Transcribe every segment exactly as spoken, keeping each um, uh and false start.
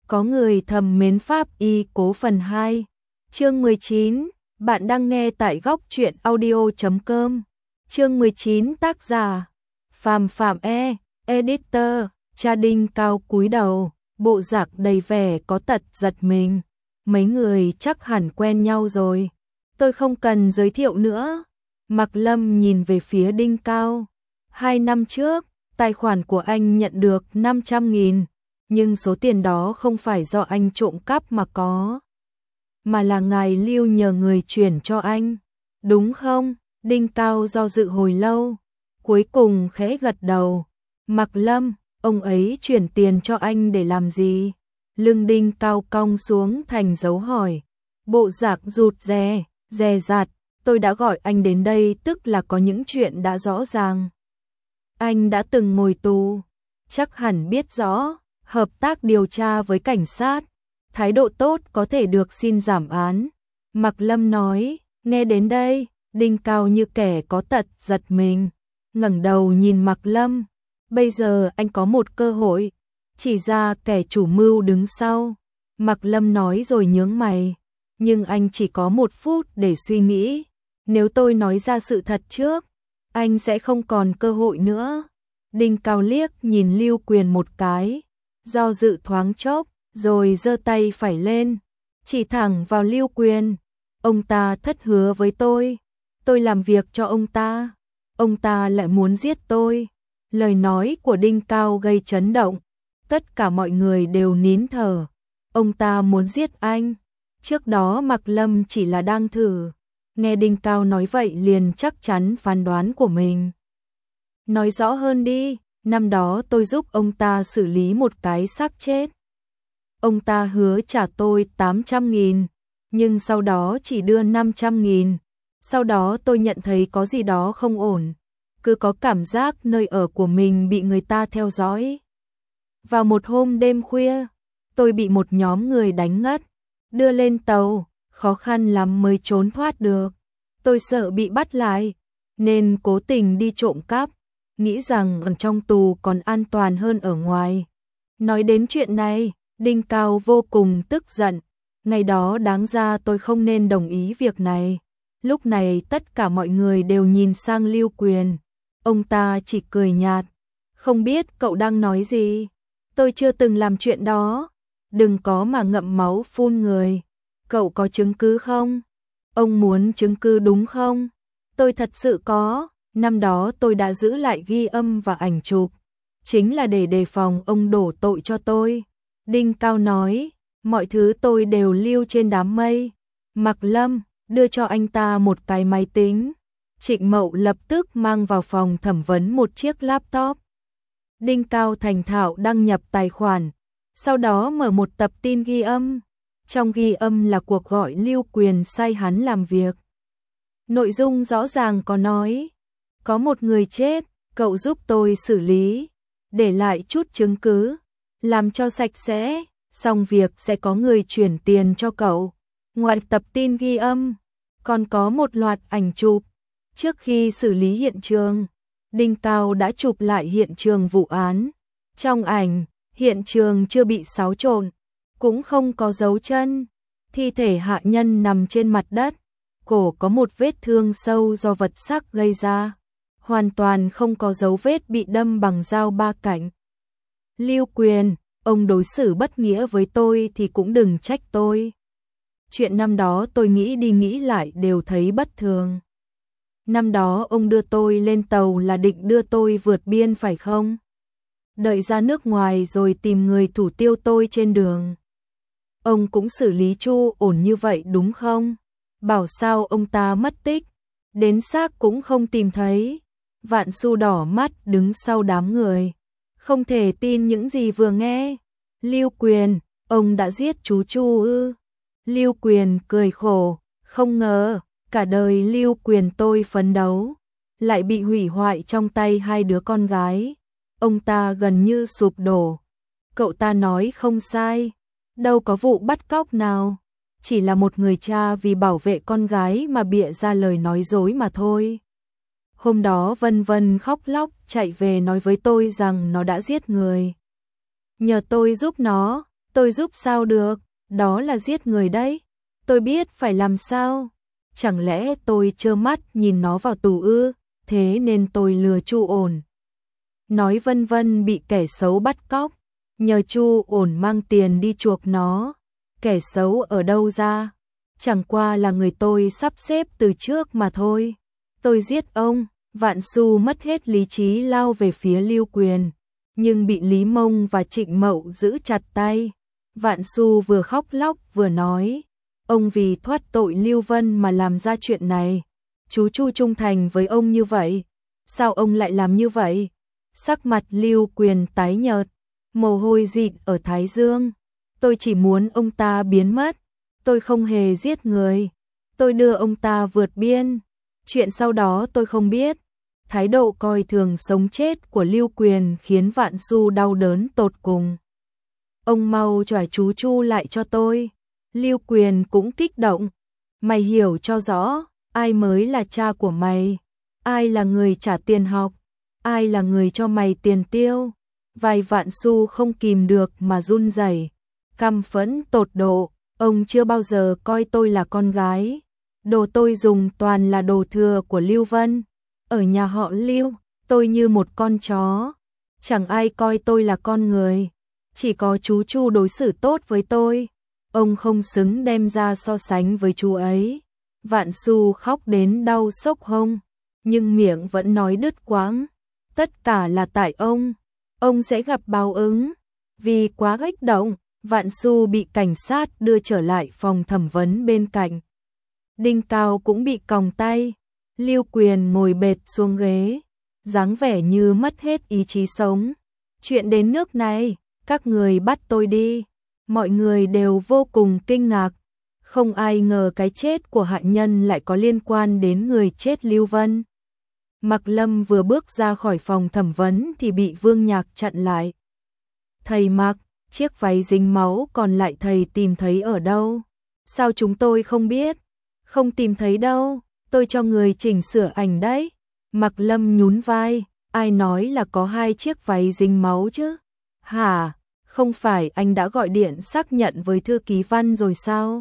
Có người thầm mến Pháp Y Cố phần hai. Chương mười chín, bạn đang nghe tại góc truyện audio chấm com. Chương mười chín, tác giả Phàm Phạm E, editor Cha Đinh Cao cúi đầu, bộ dạng đầy vẻ có tật giật mình. Mấy người chắc hẳn quen nhau rồi, tôi không cần giới thiệu nữa. Mạc Lâm nhìn về phía Đinh Cao. Hai năm trước, tài khoản của anh nhận được năm trăm nghìn, nhưng số tiền đó không phải do anh trộm cắp mà có, mà là ngài Lưu nhờ người chuyển cho anh, đúng không? Đinh Cao do dự hồi lâu, cuối cùng khẽ gật đầu. Mạc Lâm, ông ấy chuyển tiền cho anh để làm gì? Lưng Đinh Cao cong xuống thành dấu hỏi, bộ dạng rụt rè, dè dặt. Tôi đã gọi anh đến đây tức là có những chuyện đã rõ ràng. Anh đã từng ngồi tù, chắc hẳn biết rõ, hợp tác điều tra với cảnh sát, thái độ tốt có thể được xin giảm án. Mạc Lâm nói, nghe đến đây, Đinh Cao như kẻ có tật giật mình, ngẩng đầu nhìn Mạc Lâm. Bây giờ anh có một cơ hội, chỉ ra kẻ chủ mưu đứng sau. Mạc Lâm nói rồi nhướng mày, nhưng anh chỉ có một phút để suy nghĩ. Nếu tôi nói ra sự thật trước, anh sẽ không còn cơ hội nữa. Đinh Cao liếc nhìn Lưu Quyền một cái, do dự thoáng chốc, rồi giơ tay phải lên, chỉ thẳng vào Lưu Quyền. Ông ta thất hứa với tôi, tôi làm việc cho ông ta, ông ta lại muốn giết tôi. Lời nói của Đinh Cao gây chấn động, tất cả mọi người đều nín thở. Ông ta muốn giết anh, trước đó Mạc Lâm chỉ là đang thử. Nghe Đinh Cao nói vậy liền chắc chắn phán đoán của mình. Nói rõ hơn đi, năm đó tôi giúp ông ta xử lý một cái xác chết. Ông ta hứa trả tôi tám trăm nghìn, nhưng sau đó chỉ đưa năm trăm nghìn. Sau đó tôi nhận thấy có gì đó không ổn, cứ có cảm giác nơi ở của mình bị người ta theo dõi. Vào một hôm đêm khuya, tôi bị một nhóm người đánh ngất, đưa lên tàu. Khó khăn lắm mới trốn thoát được. Tôi sợ bị bắt lại, nên cố tình đi trộm cắp, nghĩ rằng ở trong tù còn an toàn hơn ở ngoài. Nói đến chuyện này, Đinh Cao vô cùng tức giận. Ngày đó đáng ra tôi không nên đồng ý việc này. Lúc này tất cả mọi người đều nhìn sang Lưu Quyền. Ông ta chỉ cười nhạt. Không biết cậu đang nói gì? Tôi chưa từng làm chuyện đó. Đừng có mà ngậm máu phun người. Cậu có chứng cứ không? Ông muốn chứng cứ đúng không? Tôi thật sự có, năm đó tôi đã giữ lại ghi âm và ảnh chụp, chính là để đề phòng ông đổ tội cho tôi. Đinh Cao nói, mọi thứ tôi đều lưu trên đám mây. Mạc Lâm, đưa cho anh ta một cái máy tính. Trịnh Mậu lập tức mang vào phòng thẩm vấn một chiếc laptop. Đinh Cao thành thạo đăng nhập tài khoản, sau đó mở một tập tin ghi âm. Trong ghi âm là cuộc gọi Lưu Quyền sai hắn làm việc. Nội dung rõ ràng có nói, có một người chết, cậu giúp tôi xử lý, để lại chút chứng cứ, làm cho sạch sẽ, xong việc sẽ có người chuyển tiền cho cậu. Ngoài tập tin ghi âm, còn có một loạt ảnh chụp. Trước khi xử lý hiện trường, Đinh Cao đã chụp lại hiện trường vụ án. Trong ảnh, hiện trường chưa bị xáo trộn, cũng không có dấu chân. Thi thể hạ nhân nằm trên mặt đất, cổ có một vết thương sâu do vật sắc gây ra, hoàn toàn không có dấu vết bị đâm bằng dao ba cạnh. Lưu Quyền, ông đối xử bất nghĩa với tôi thì cũng đừng trách tôi. Chuyện năm đó tôi nghĩ đi nghĩ lại đều thấy bất thường. Năm đó ông đưa tôi lên tàu là định đưa tôi vượt biên phải không? Đợi ra nước ngoài rồi tìm người thủ tiêu tôi trên đường. Ông cũng xử lý chu ổn như vậy đúng không? Bảo sao ông ta mất tích, đến xác cũng không tìm thấy. Vạn Xu đỏ mắt đứng sau đám người, không thể tin những gì vừa nghe. Lưu Quyền, ông đã giết chú Chu ư? Lưu Quyền cười khổ, không ngờ, cả đời Lưu Quyền tôi phấn đấu, lại bị hủy hoại trong tay hai đứa con gái. Ông ta gần như sụp đổ. Cậu ta nói không sai, đâu có vụ bắt cóc nào, chỉ là một người cha vì bảo vệ con gái mà bịa ra lời nói dối mà thôi. Hôm đó Vân Vân khóc lóc chạy về nói với tôi rằng nó đã giết người. Nhờ tôi giúp nó, Tôi giúp sao được, đó là giết người đấy. Tôi biết phải làm sao. Chẳng lẽ tôi trơ mắt nhìn nó vào tù ư, thế nên tôi lừa Chu Ổn. Nói vân vân bị kẻ xấu bắt cóc, nhờ Chu Ổn mang tiền đi chuộc nó. Kẻ xấu ở đâu ra? Chẳng qua là người tôi sắp xếp từ trước mà thôi. Tôi giết ông. Vạn Xu mất hết lý trí lao về phía Lưu Quyền, nhưng bị Lý Mông và Trịnh Mậu giữ chặt tay. Vạn Xu vừa khóc lóc vừa nói, ông vì thoát tội Lưu Vân mà làm ra chuyện này. Chú Chu trung thành với ông như vậy, sao ông lại làm như vậy? Sắc mặt Lưu Quyền tái nhợt, mồ hôi dịn ở thái dương. Tôi chỉ muốn ông ta biến mất, tôi không hề giết người. Tôi đưa ông ta vượt biên, chuyện sau đó tôi không biết. Thái độ coi thường sống chết của Lưu Quyền khiến Vạn Xu đau đớn tột cùng. Ông mau trả chú Chu lại cho tôi. Lưu Quyền cũng kích động. Mày hiểu cho rõ, ai mới là cha của mày? Ai là người trả tiền học? Ai là người cho mày tiền tiêu? Vai Vạn Xu không kìm được mà run rẩy, căm phẫn tột độ. Ông chưa bao giờ coi tôi là con gái. Đồ tôi dùng toàn là đồ thừa của Lưu Vân. Ở nhà họ Lưu, tôi như một con chó. Chẳng ai coi tôi là con người. Chỉ có chú Chu đối xử tốt với tôi. Ông không xứng đem ra so sánh với chú ấy. Vạn Xu khóc đến đau sốc hông, nhưng miệng vẫn nói đứt quãng. Tất cả là tại ông. Ông sẽ gặp báo ứng. Vì quá kích động, Vạn Xu bị cảnh sát đưa trở lại phòng thẩm vấn bên cạnh. Đinh Cao cũng bị còng tay. Lưu Quyền ngồi bệt xuống ghế, dáng vẻ như mất hết ý chí sống. Chuyện đến nước này, các người bắt tôi đi. Mọi người đều vô cùng kinh ngạc. Không ai ngờ cái chết của hạ nhân lại có liên quan đến người chết Lưu Vân. Mạc Lâm vừa bước ra khỏi phòng thẩm vấn thì bị Vương Nhạc chặn lại. Thầy Mạc, chiếc váy dính máu còn lại thầy tìm thấy ở đâu? Sao chúng tôi không biết? Không tìm thấy đâu, tôi cho người chỉnh sửa ảnh đấy. Mạc Lâm nhún vai, ai nói là có hai chiếc váy dính máu chứ? Hả, không phải anh đã gọi điện xác nhận với thư ký Văn rồi sao?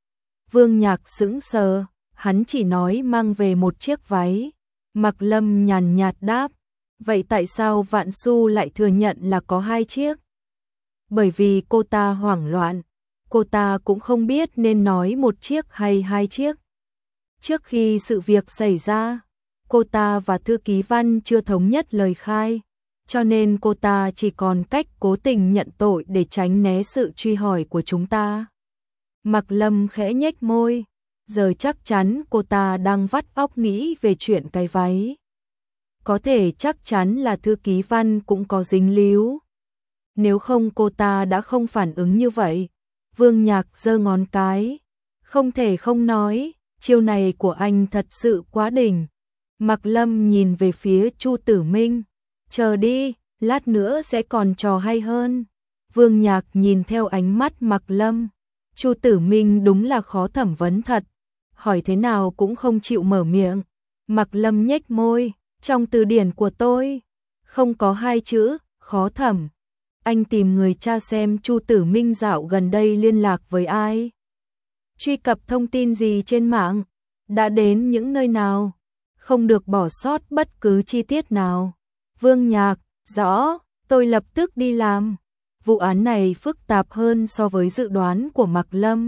Vương Nhạc sững sờ, hắn chỉ nói mang về một chiếc váy. Mạc Lâm nhàn nhạt đáp, vậy tại sao Vạn Xu lại thừa nhận là có hai chiếc? Bởi vì cô ta hoảng loạn, cô ta cũng không biết nên nói một chiếc hay hai chiếc. Trước khi sự việc xảy ra, cô ta và thư ký Văn chưa thống nhất lời khai, cho nên cô ta chỉ còn cách cố tình nhận tội để tránh né sự truy hỏi của chúng ta. Mạc Lâm khẽ nhếch môi, giờ chắc chắn cô ta đang vắt óc nghĩ về chuyện cái váy. Có thể chắc chắn là thư ký Văn cũng có dính líu. Nếu không cô ta đã không phản ứng như vậy. Vương Nhạc giơ ngón cái, không thể không nói, chiêu này của anh thật sự quá đỉnh. Mạc Lâm nhìn về phía Chu Tử Minh, chờ đi, lát nữa sẽ còn trò hay hơn. Vương Nhạc nhìn theo ánh mắt Mạc Lâm, Chu Tử Minh đúng là khó thẩm vấn thật, hỏi thế nào cũng không chịu mở miệng. Mạc Lâm nhếch môi, trong từ điển của tôi không có hai chữ khó thẩm. Anh tìm người tra xem Chu Tử Minh dạo gần đây liên lạc với ai, truy cập thông tin gì trên mạng, đã đến những nơi nào, không được bỏ sót bất cứ chi tiết nào. Vương Nhạc, rõ, tôi lập tức đi làm. Vụ án này phức tạp hơn so với dự đoán của Mạc Lâm.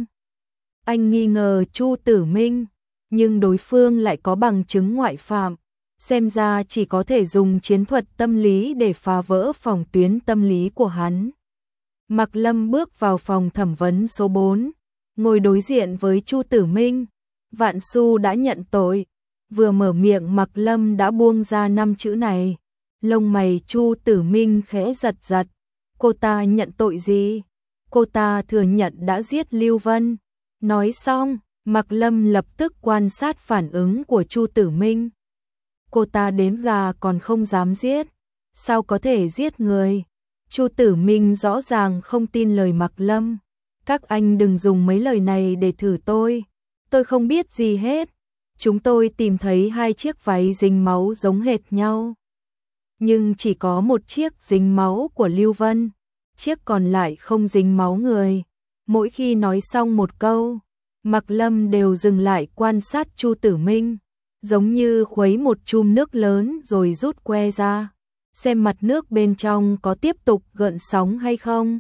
Anh nghi ngờ Chu Tử Minh, nhưng đối phương lại có bằng chứng ngoại phạm. Xem ra chỉ có thể dùng chiến thuật tâm lý để phá vỡ phòng tuyến tâm lý của hắn. Mạc Lâm bước vào phòng thẩm vấn số bốn, ngồi đối diện với Chu Tử Minh. Vạn Xu đã nhận tội. Vừa mở miệng Mạc Lâm đã buông ra năm chữ này. Lông mày Chu Tử Minh khẽ giật giật. Cô ta nhận tội gì? Cô ta thừa nhận đã giết Lưu Vân. Nói xong, Mạc Lâm lập tức quan sát phản ứng của Chu Tử Minh. Cô ta đến gà còn không dám giết, sao có thể giết người? Chu Tử Minh rõ ràng không tin lời Mạc Lâm. Các anh đừng dùng mấy lời này để thử tôi. Tôi không biết gì hết. Chúng tôi tìm thấy hai chiếc váy dính máu giống hệt nhau, nhưng chỉ có một chiếc dính máu của Lưu Vân. chiếc còn lại không dính máu người. Mỗi khi nói xong một câu, Mạc Lâm đều dừng lại quan sát Chu Tử Minh, giống như khuấy một chum nước lớn rồi rút que ra, xem mặt nước bên trong có tiếp tục gợn sóng hay không.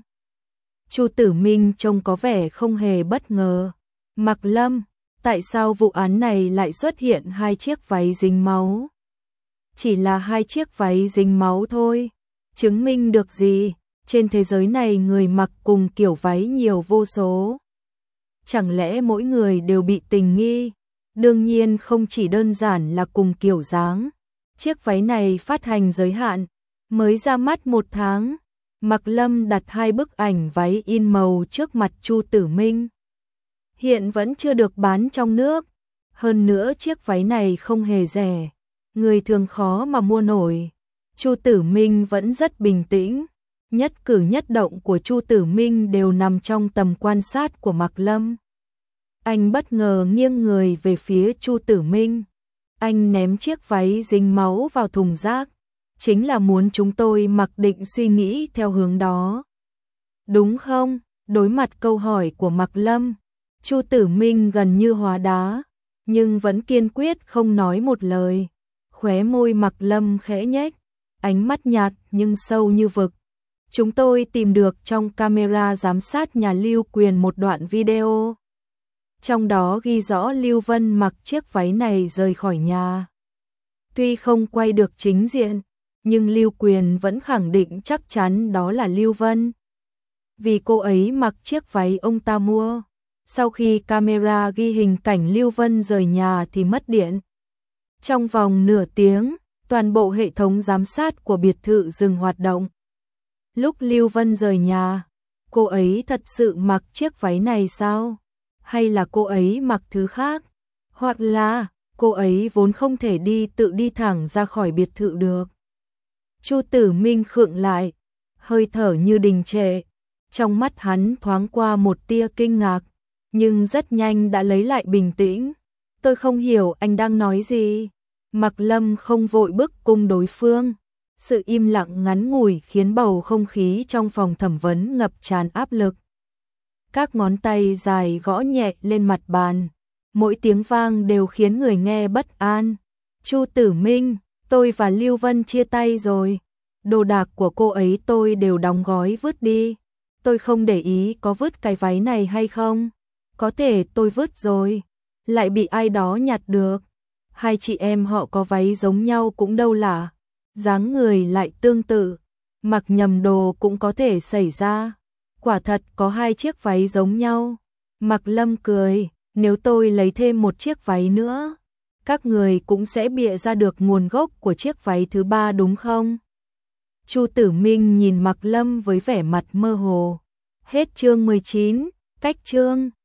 Chu Tử Minh trông có vẻ không hề bất ngờ. Mạc Lâm, tại sao vụ án này lại xuất hiện hai chiếc váy dính máu? Chỉ là hai chiếc váy dính máu thôi, chứng minh được gì? Trên thế giới này người mặc cùng kiểu váy nhiều vô số. Chẳng lẽ mỗi người đều bị tình nghi? Đương nhiên không chỉ đơn giản là cùng kiểu dáng. Chiếc váy này phát hành giới hạn, mới ra mắt một tháng. Mạc Lâm đặt hai bức ảnh váy in màu trước mặt Chu Tử Minh. Hiện vẫn chưa được bán trong nước. Hơn nữa chiếc váy này không hề rẻ, người thường khó mà mua nổi. Chu Tử Minh vẫn rất bình tĩnh. Nhất cử nhất động của Chu Tử Minh đều nằm trong tầm quan sát của Mạc Lâm. Anh bất ngờ nghiêng người về phía Chu Tử Minh. Anh ném chiếc váy dính máu vào thùng rác. Chính là muốn chúng tôi mặc định suy nghĩ theo hướng đó. Đúng không? Đối mặt câu hỏi của Mạc Lâm, Chu Tử Minh gần như hóa đá, nhưng vẫn kiên quyết không nói một lời. Khóe môi Mạc Lâm khẽ nhếch, ánh mắt nhạt nhưng sâu như vực. Chúng tôi tìm được trong camera giám sát nhà Lưu Quyền một đoạn video. Trong đó ghi rõ Lưu Vân mặc chiếc váy này rời khỏi nhà. Tuy không quay được chính diện, nhưng Lưu Quyền vẫn khẳng định chắc chắn đó là Lưu Vân. Vì cô ấy mặc chiếc váy ông ta mua. Sau khi camera ghi hình cảnh Lưu Vân rời nhà thì mất điện. Trong vòng nửa tiếng, toàn bộ hệ thống giám sát của biệt thự dừng hoạt động. Lúc Lưu Vân rời nhà, cô ấy thật sự mặc chiếc váy này sao? Hay là cô ấy mặc thứ khác? Hoặc là cô ấy vốn không thể đi tự đi thẳng ra khỏi biệt thự được? Chu Tử Minh khựng lại, hơi thở như đình trệ. Trong mắt hắn thoáng qua một tia kinh ngạc, nhưng rất nhanh đã lấy lại bình tĩnh. Tôi không hiểu anh đang nói gì. Mạc Lâm không vội bức cung đối phương. Sự im lặng ngắn ngủi khiến bầu không khí trong phòng thẩm vấn ngập tràn áp lực. Các ngón tay dài gõ nhẹ lên mặt bàn, mỗi tiếng vang đều khiến người nghe bất an. Chu Tử Minh, tôi và Lưu Vân chia tay rồi. Đồ đạc của cô ấy tôi đều đóng gói vứt đi. Tôi không để ý có vứt cái váy này hay không. Có thể tôi vứt rồi, lại bị ai đó nhặt được. Hai chị em họ có váy giống nhau cũng đâu lạ. Dáng người lại tương tự, mặc nhầm đồ cũng có thể xảy ra. Quả thật có hai chiếc váy giống nhau. Mạc Lâm cười, nếu tôi lấy thêm một chiếc váy nữa, các người cũng sẽ bịa ra được nguồn gốc của chiếc váy thứ ba đúng không? Chu Tử Minh nhìn Mạc Lâm với vẻ mặt mơ hồ. Hết chương mười chín, cách chương.